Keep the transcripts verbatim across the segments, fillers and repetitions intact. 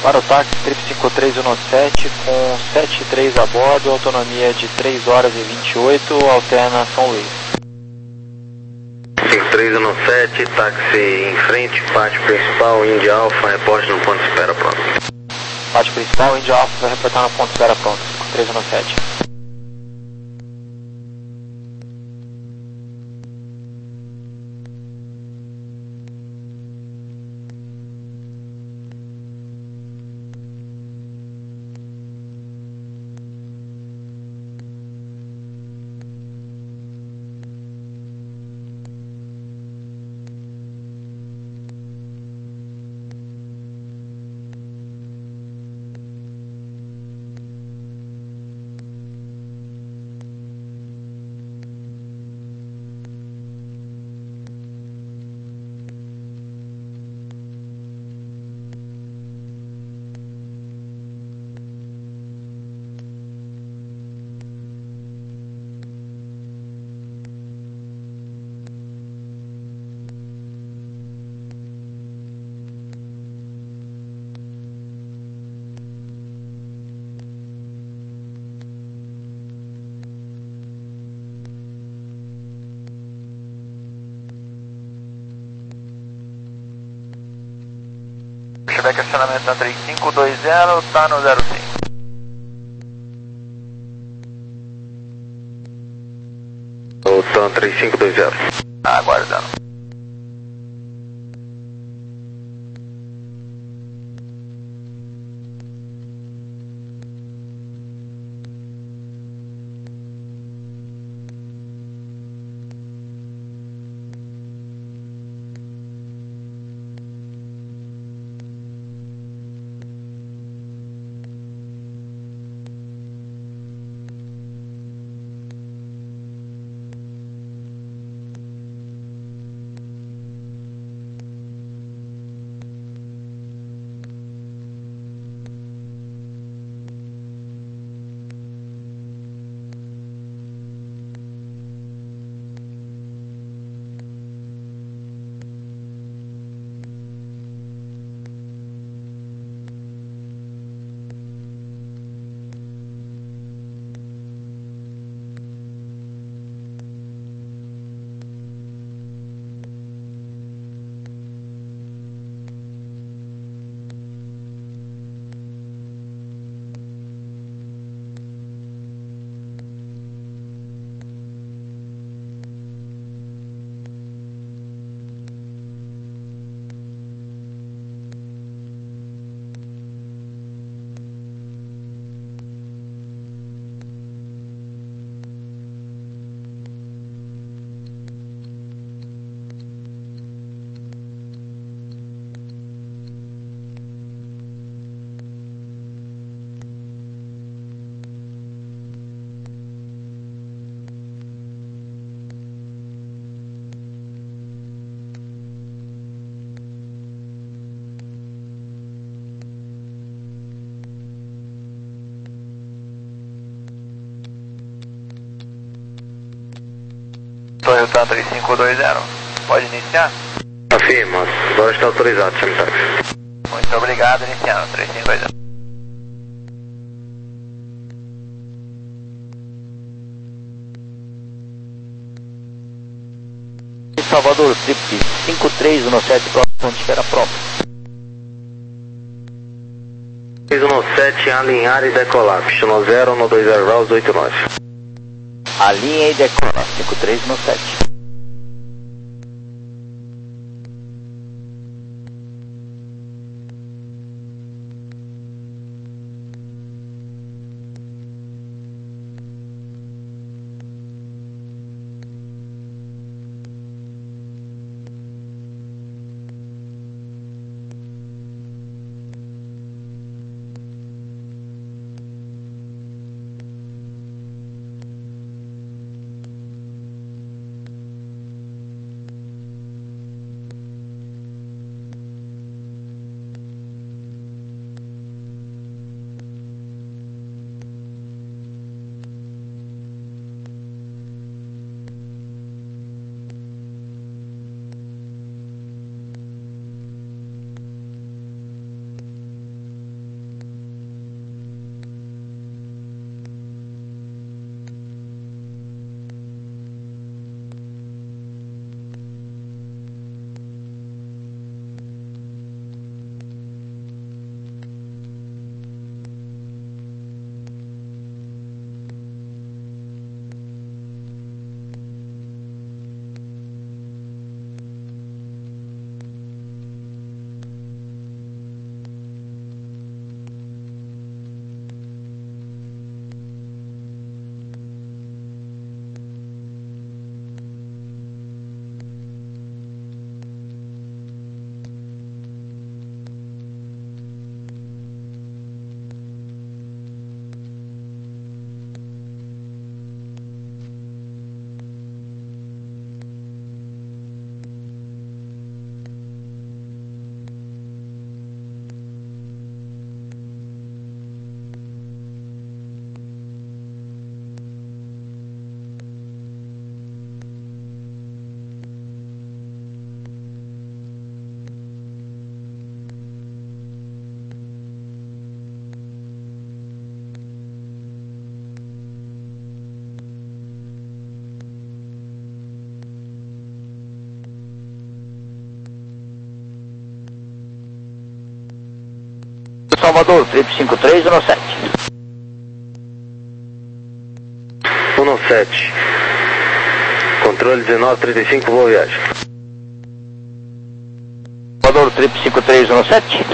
Para o táxi trip cinco três um sete com sete três a bordo, autonomia de três horas e vinte e oito, alterna São Luís. cinco três um sete, táxi em frente, pátio principal, Índia Alfa, reporte no ponto de espera pronto. Pátio principal, Índia Alfa, vai reportar no ponto de espera pronto, cinco três um sete. Cheveque acionamento na três cinco dois zero, tá no zero cinco. Voltando três cinco dois zero. Tá aguardando. Toyota três cinco dois zero, pode iniciar? Afirma, agora está autorizado, senhor táxi. Muito obrigado, iniciando três cinco dois zero. Salvador, trip cinco três um sete, próximo de espera pronto. três um sete, alinhar e decolar, pistão zero, no dois zero graus, oito nove. Alinha e decola, cinco três um sete. Salvador, trip cinco três um sete. um sete. Controle dezenove trinta e cinco, boa viagem. Salvador, trip cinco três um sete.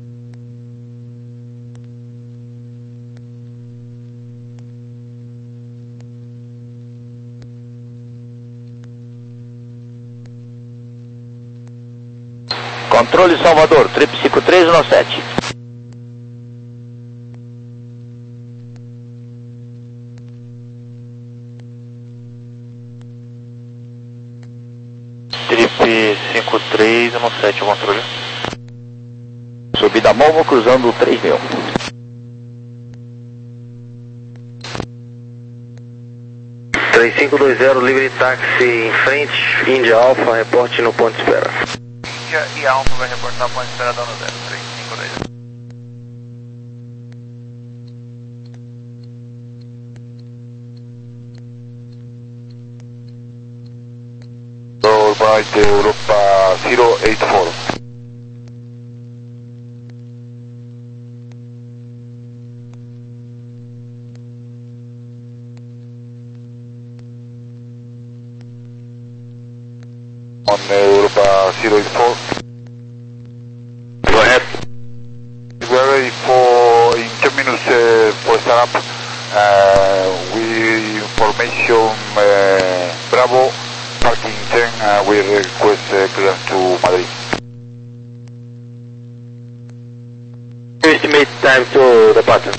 Controle Salvador, trip cinco três um sete. Trip cinco três um sete, o controle. Subida Movo, cruzando o três mil. três cinco dois zero, livre táxi em frente, Índia Alfa, reporte no ponto de espera. Índia e Alfa vai reportar ponto de espera dano zero, três cinco dois zero. By Europa zero eight four. On Europa zero eight four. Go ahead. We're ready for in ten minutes uh, for startup. Uh, we information uh, Bravo. Parking ten, uh, we request uh, clearance to Madrid. Estimate time to departure.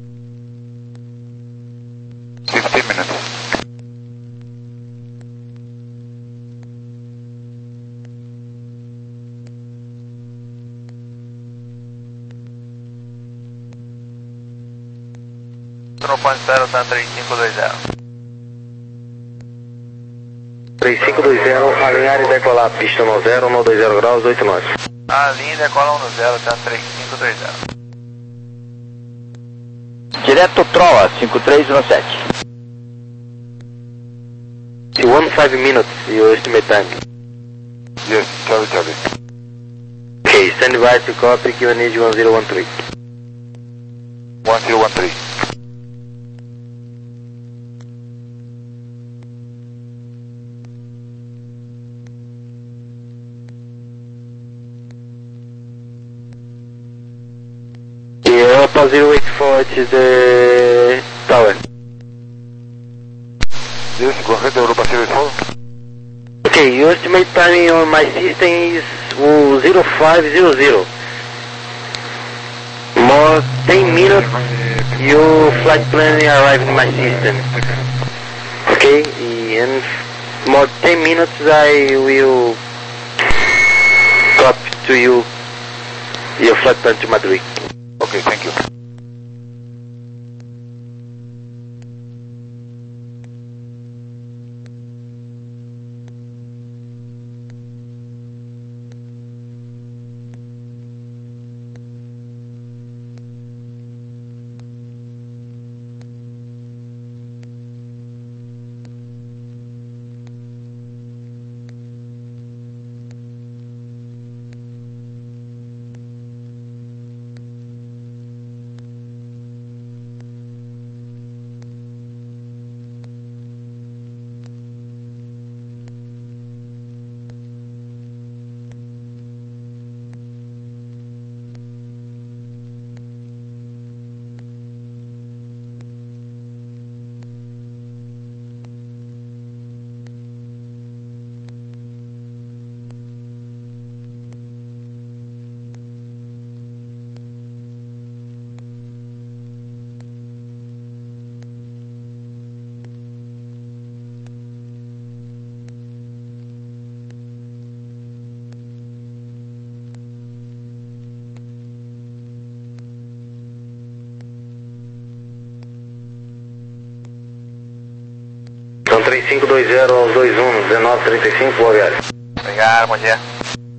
fifteen minutes. No ponto de espera tá três cinco dois zero. três cinco dois zero, alinhar e decolar, pista no zero, no dois zero graus, oito nós. A linha decola um no zero, tá três cinco dois zero. Direto Troa, cinco três um sete. one five minutes, your estimate time. Yes, Charlie, Charlie. Okay, stand by to copy, Q N H one zero one three. one zero one three. Europa zero eight four, it is the tower. Yes, go ahead, Europa zero eight four. Okay, your estimate timing on my system is uh, zero five zero zero. More ten minutes, your flight plan arrive in my system. Okay, and more ten minutes I will copy to you your flight plan to Madrid. Okay, thank you. Então três cinco dois zero aos dois um, dezenove trinta e cinco, boa viagem. Obrigado, bom dia.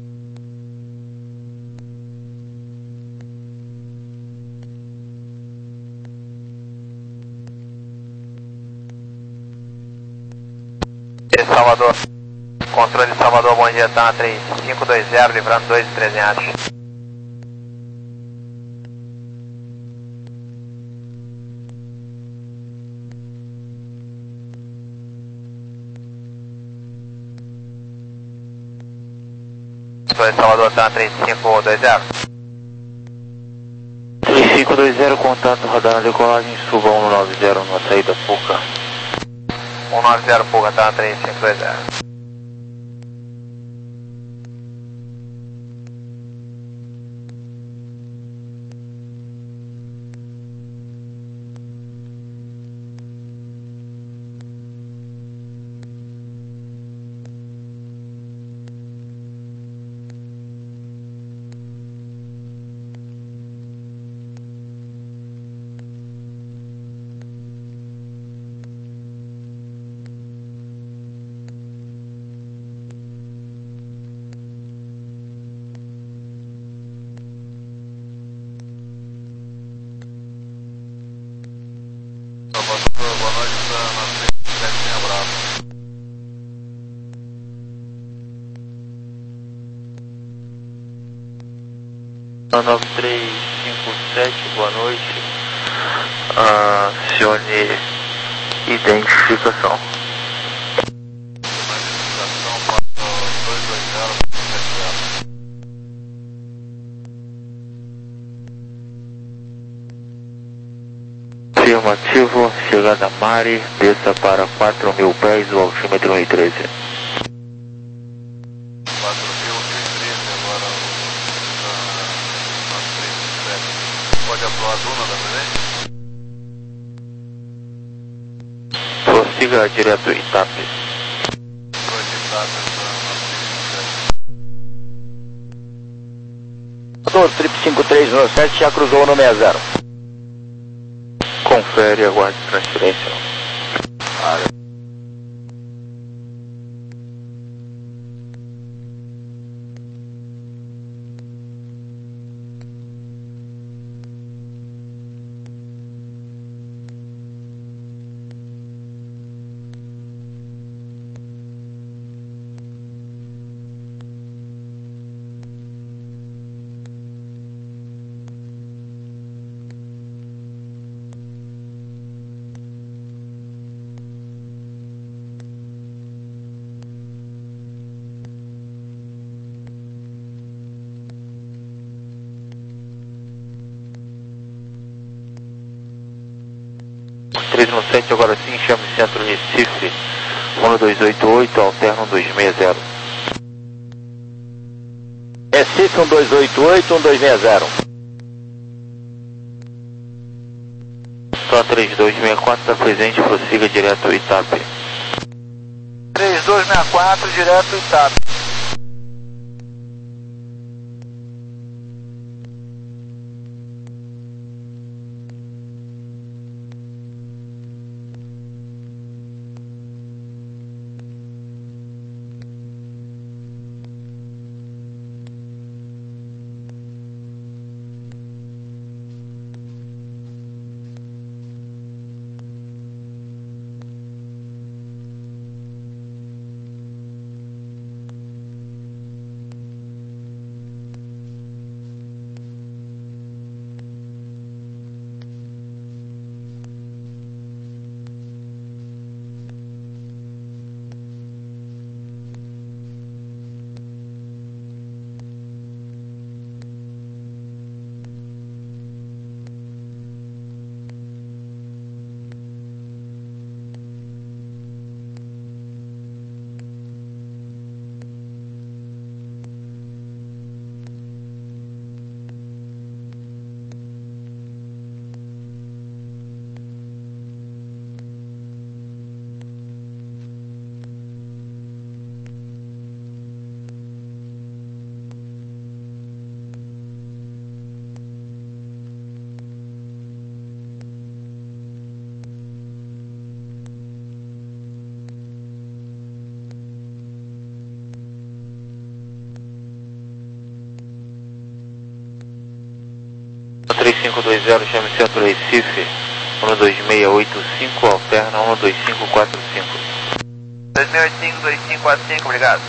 Salvador, controle de Salvador, bom dia, tá na três cinco dois zero, livrando dois e treze em Arte. controle Salvador, Altana três cinco dois zero. três cinco dois zero, contato, radar na decolagem, suba um nove zero na saída Puca. um nove zero Puca, Altana três cinco dois zero. Boa noite, na frente, abraço. nove três cinco sete, boa noite. Ah, acione identificação. Identificação para dois dois zero sete zero. Afirmativo, chegada Mari, desça para quatro mil pés, o altímetro mil e treze. quatro mil e treze agora na três sete. Pode atuar a duna da frente? Prossiga direto Itape. Projetado Motor trip cinco três um sete já cruzou no sessenta. Confere, aguarde transferência. Área. três um sete, agora sim, chame Centro Recife, um dois oito oito, alterna um dois seis zero. Recife um dois oito oito, um dois seis zero. Só três dois seis quatro está presente, prossiga direto ao Itape. três dois seis quatro, direto Itape. três cinco dois zero, chame Centro Recife, um dois seis oito cinco, alterna um dois cinco quatro cinco. dois seis oito cinco, dois cinco quatro cinco, obrigado.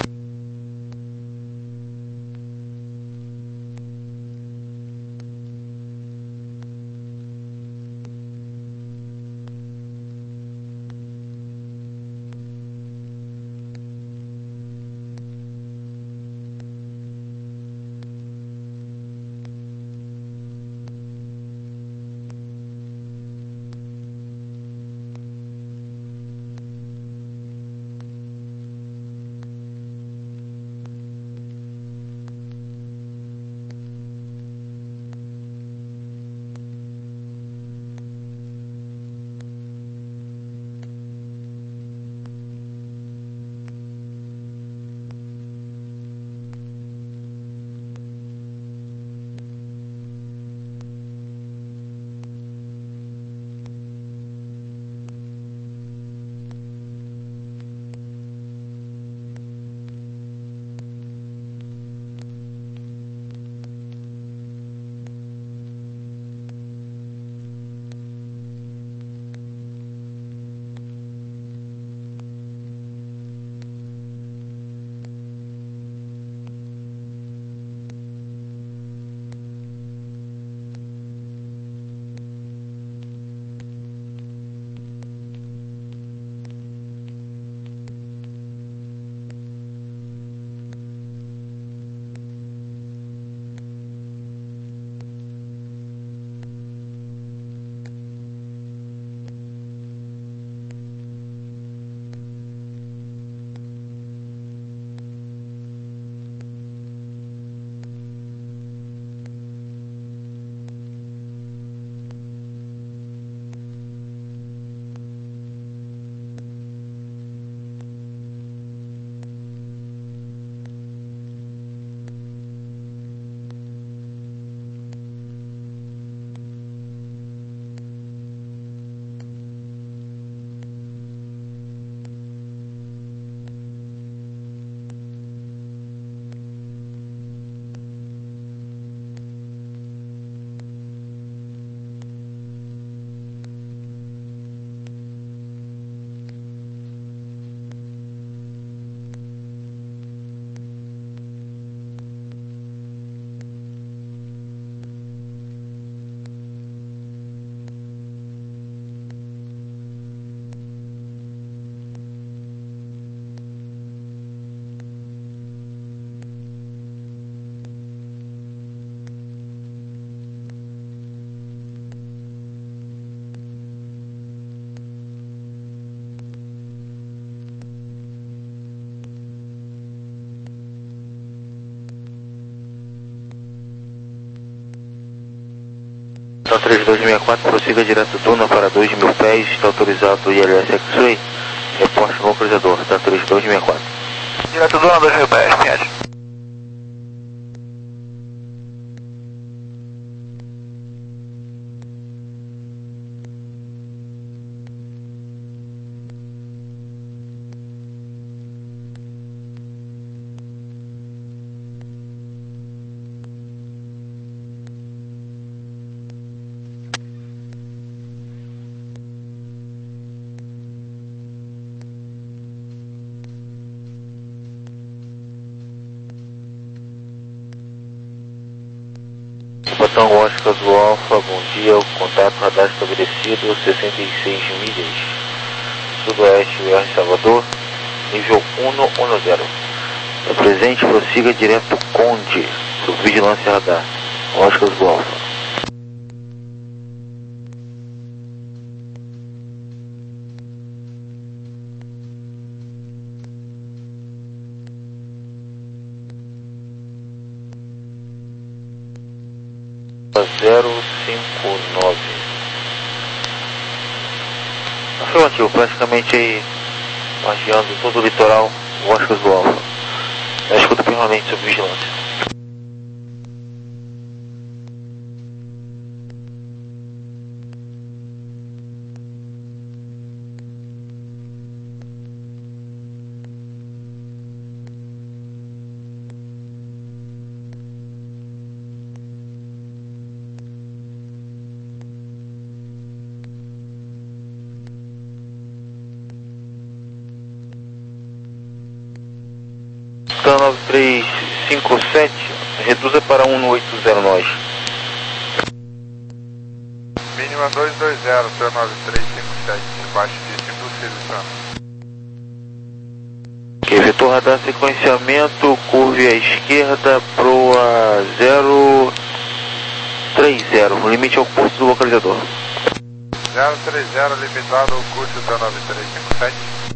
Então três dois seis quatro, prossiga direto Duna para dois mil pés, está autorizado I L S X-Ray, reporte no localizador, tá três dois seis quatro. Direto Duna, dois mil pés, Pinhas. Botão Oscar do Alfa, bom dia, o contato radar estabelecido, sessenta e seis milhas, sudoeste U R Salvador, nível cento e dez. É presente, prossiga direto Conde, sob vigilância radar, Oscar do Alfa. zero cinco nove. Afirmativo, praticamente aí margeando todo o litoral, Oscar do Alfa. É escuta permanente sob vigilância. nove três cinco sete, reduza para um oito zero nós. Mínima dois dois zero, T nove três cinco sete, embaixo de impossível. Ok, vetor radar sequenciamento, curve à esquerda, proa zero três zero, limite ao curso do localizador. zero três zero, limitado ao curso T nove três cinco sete.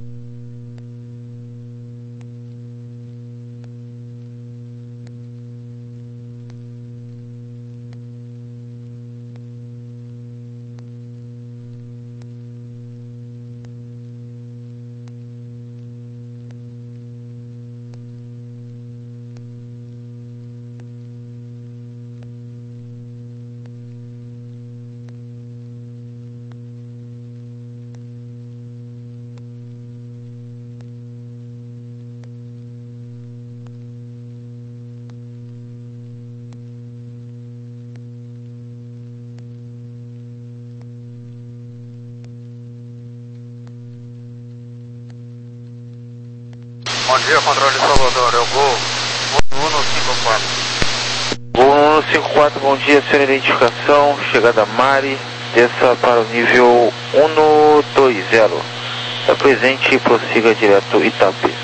Bom dia, controle de Salvador, eu vou um cinco quatro. Voo um cinco quatro, bom dia, senhor, identificação, chegada Mari, desça para o nível cento e vinte. Está presente e prossiga direto Itape.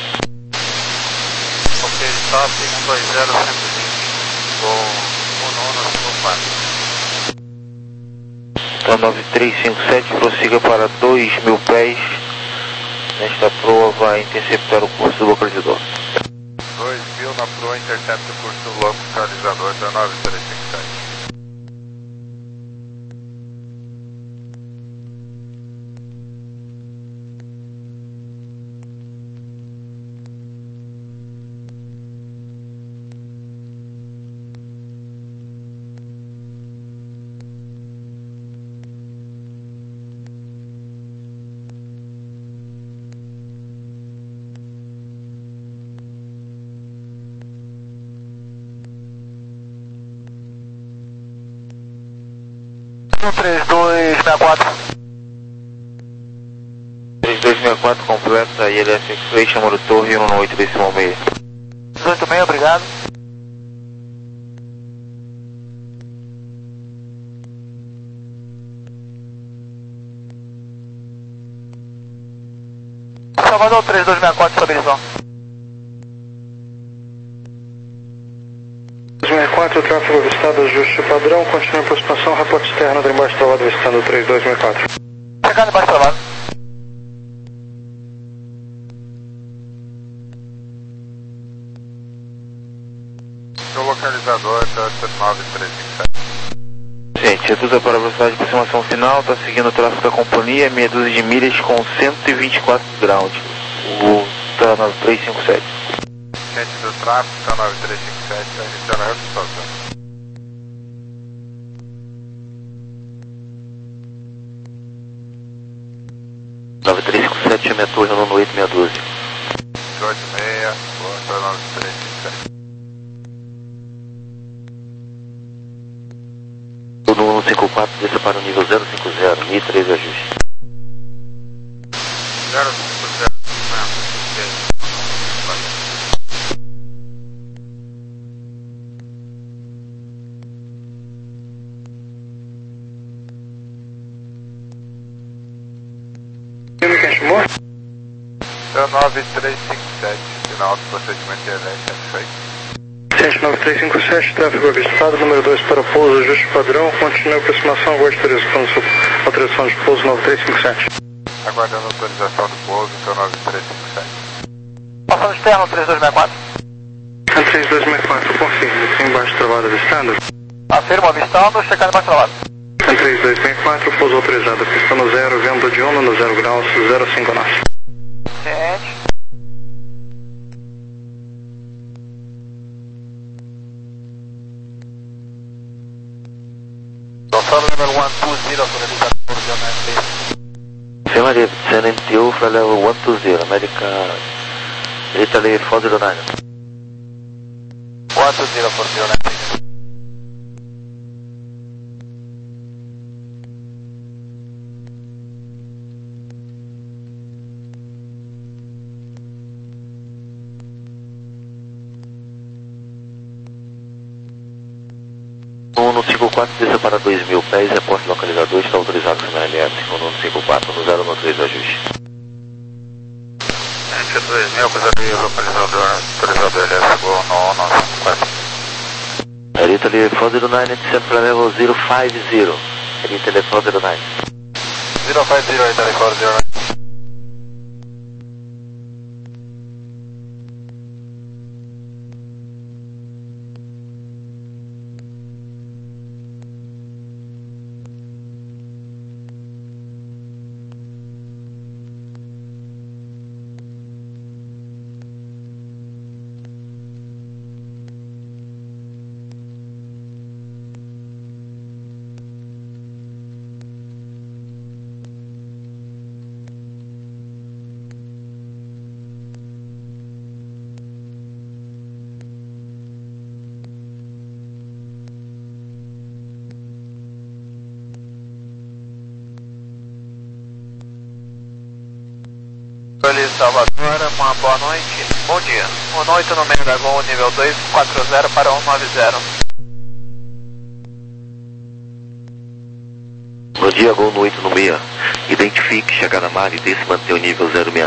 Ok, stop, cento e vinte, cento e vinte. Vou um cinco quatro. Então nove três cinco sete, prossiga para dois mil pés. Nesta proa vai interceptar o curso do localizador. dois mil na proa, intercepta o curso do localizador T nove três cinco sete. três dois seis quatro. três dois seis quatro completa I L S X-Ray, chama do Torre um oito decimal seis. dezoito seis, obrigado. Salvador três dois seis quatro, estabilização. sessenta e quatro, tráfego avistado, ajuste padrão, continua em aproximação, reporte externo da embaixo travado avistando três dois seis quatro. Chegando embaixo travado. O localizador T nove três cinco sete. Gente, reduza para a velocidade de aproximação final, está seguindo o tráfego da companhia, meia dúzia de milhas com cento e vinte e quatro ground. O tá nove três cinco sete. Gente do tráfego, tá nove três cinco sete, está iniciando a redução. nove três cinco sete é minha torre, nono oito meia dúzia. oito seis, boa, nove três cinco sete. Tudo um cinco quatro, desça para o nível zero cinco zero, Mi três ajuste. zero cinco zero, Seu nove três cinco sete, final do procedimento de elétrica feito. Ciente nove três cinco sete, tráfego avistado, número dois para pouso, ajuste padrão, continue a aproximação, aguarde autorização de pouso nove três cinco sete. Aguardando autorização do pouso, seu nove três cinco sete. Passando externo, três dois seis quatro. três dois seis quatro, confirme, tem embaixo travado avistado. Afirmo, avistando, checando embaixo travado. três dois seis quatro, pouso autorizado, pista no zero, vento de Uno no zero graus, zero cinco nove. Ciente. Gonçalo número cento e vinte, autorizado por John Affirmative, San M T O for level one two zero, American Italy four zero nine. quatro zero por John. um cinco quatro, desça para dois mil pés, reporte localizador, está autorizado no L S, um cinco quatro, no zero um três ajuste. Gente dois mil, coisa localizador, autorizado L S, gol no um cinco quatro. Air Italy four zero nine, descendo para level zero five zero, Air Italy four zero nine. zero five zero, Italy four zero nine. Salvador, uma boa noite, bom dia. um oito no meio da Gol, nível dois, quatro zero para um nove zero. Bom dia, Gol no oito no meia. Identifique chegada mar e desce manter o nível zero seis.